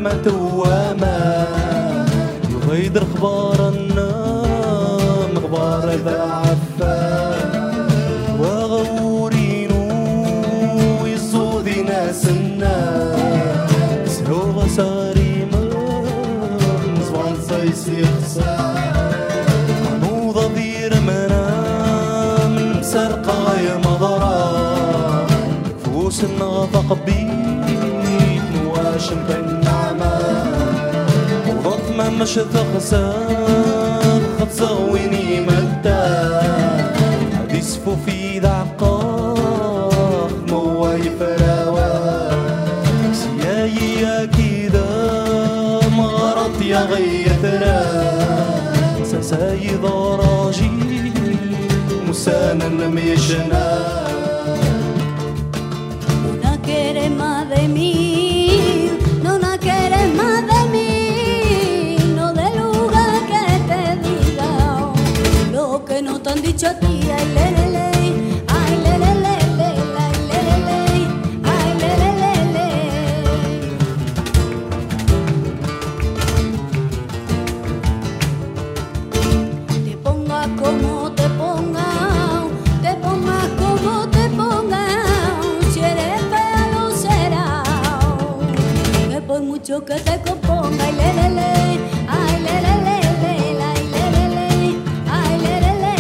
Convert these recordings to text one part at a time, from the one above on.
ترمت وما يغيدر خبار النام خبار ذا عفان وغورينو يصودي ناس الناس سهو غساري من زوان سايسي خسار نوضة دير منام سرقة يا مضرا كفوس النغطق بيت نواشم بالنعمة وضط ما مش تخسر ختصويني مدى يسفو في دعقاق مواي فراوة سياي يا كيدا مغرط يا غيثرا سساي ضراجي مسانا ميشنا No quieres más de mí, no quieres más de mí, no del lugar que te diga lo que no te han dicho a ti. Ay, le, ay, le, ay, le, ay, le. Te ponga como te ponga, te ponga como te ponga, si eres fea lo será, que por mucho que te componga. Ay, le, ay, le, ay, le, ay, le.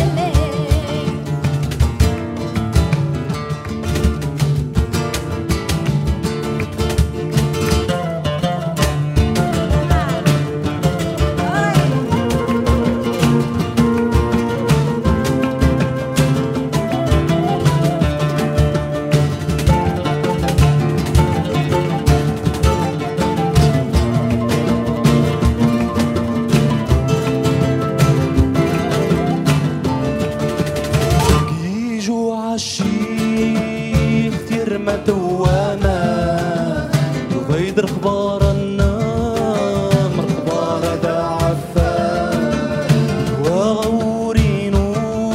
الشيخ ترمت وما يغيدر خبار النام خبار ذا عفان وغورينو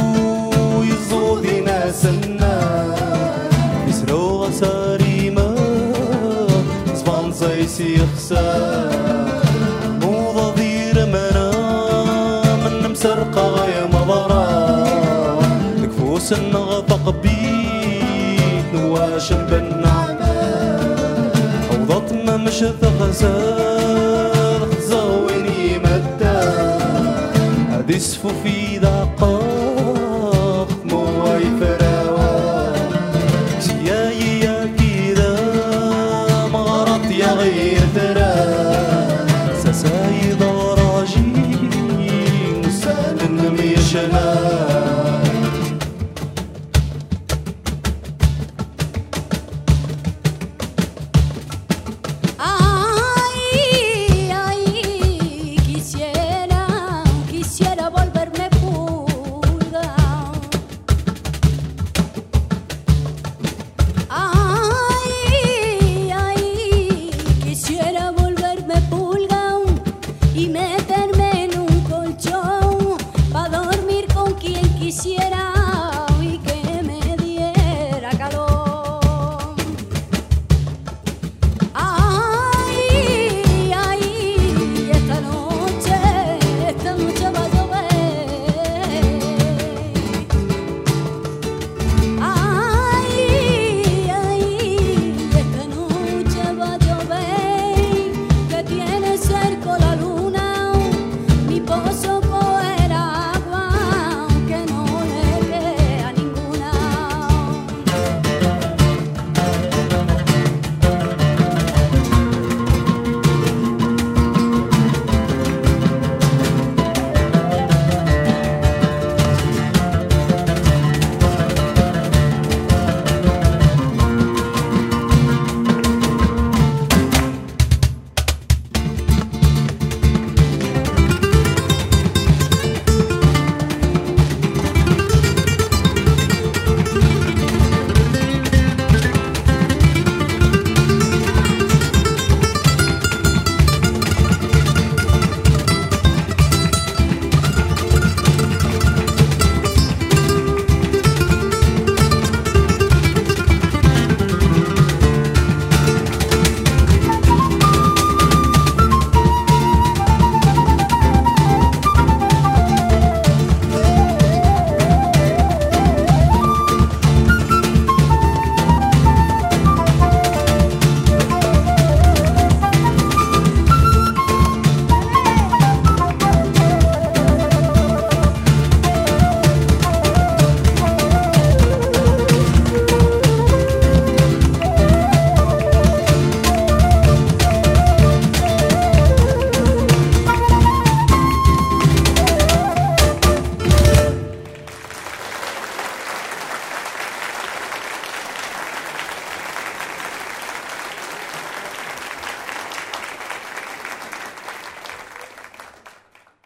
يزودي ناس الناس يسرو غساري ما زبان زيسي خسار موضة دير منام من مسرقة يا مضرا كفوس النغطق بيت نواشم بالنعمة أوضط ما مش تخسر خزاويني مدى هادي سفو في دقاق مواي فراوة سياي يا كيدا مغرط يا غير ترى سساي ضراجي مسالن ميشنا